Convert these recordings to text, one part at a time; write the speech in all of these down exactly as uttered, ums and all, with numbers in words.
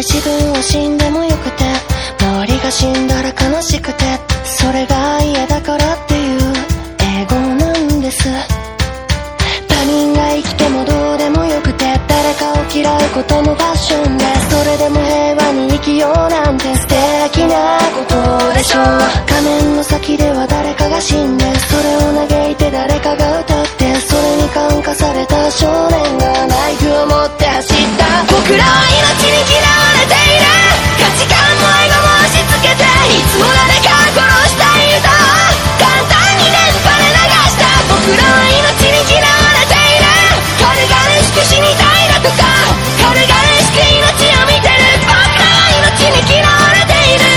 自分は死んでもよくて、周りが死んだら悲しくて、それが嫌だからっていう英語なんです。他人が生きてもどうでもよくて、誰かを嫌うこともファッションで、それでも平和に生きようなんて素敵なことでしょう。画面の先では誰かが死んで、それを嘆いて誰かが歌って、それに感化された少年がナイフを持って走った。僕らは命に嫌われている、価値観も愛語も押し付けて、いつも誰か殺したい歌を簡単に電波で流した。僕らは命に嫌われている、軽々しく死にたいだとか、軽々しく命を見てる。僕らは命に嫌われている。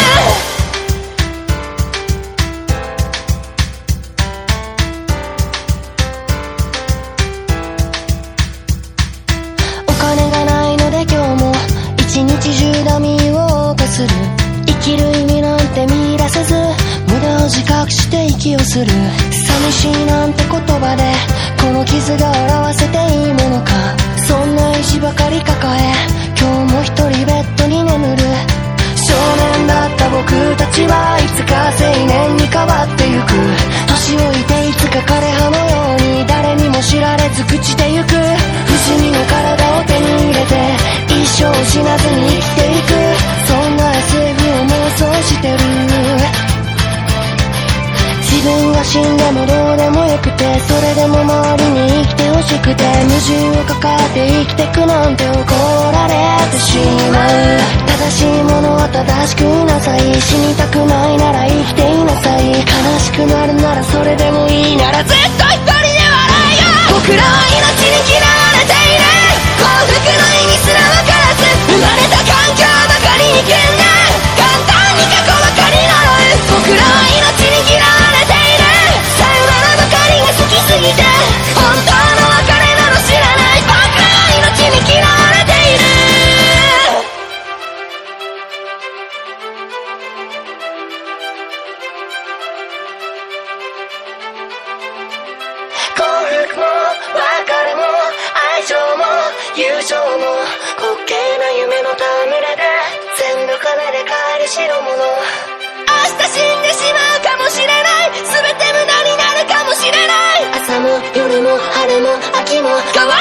お金がないので今日も一日中ダミーを謳歌する。生きる意味なんて見出せず、無駄を自覚して息をする。寂しいなんて言葉でこの傷が表せていいものか。そんな意地ばかり抱え、今日も一人ベッドに眠る。少年だった僕たちはいつか青年に変わってゆく。年老いていつか枯葉のように誰にも知られず朽ちてゆく。不死身の体を手に入れて一生死なずに生きていく。そんな エスエフ を妄想してる。自分が死んでもどうでもよくて、それでも周りに生きてほしくて、矛盾を抱えて生きてくなんて怒られてしまう。正しいものは正しくいなさい。死にたくないなら生きていなさい。悲しくなるならそれでもいいならずっと一人で笑えよ。僕らは命に嫌われている、幸福の意味すら分からず、生まれた環境ばかりに嫌な、簡単に過去ばかり呪う。僕らは命に嫌われている、さよならばかりが好きすぎて、本当の別れなの知らない。僕らは命に嫌われている。幸福も別れも愛情も友情も滑稽な夢の戯れで、全部金で買える代物。明日死んでしまうかもしれない、全て無駄になるかもしれない。朝も夜も春も秋も変わ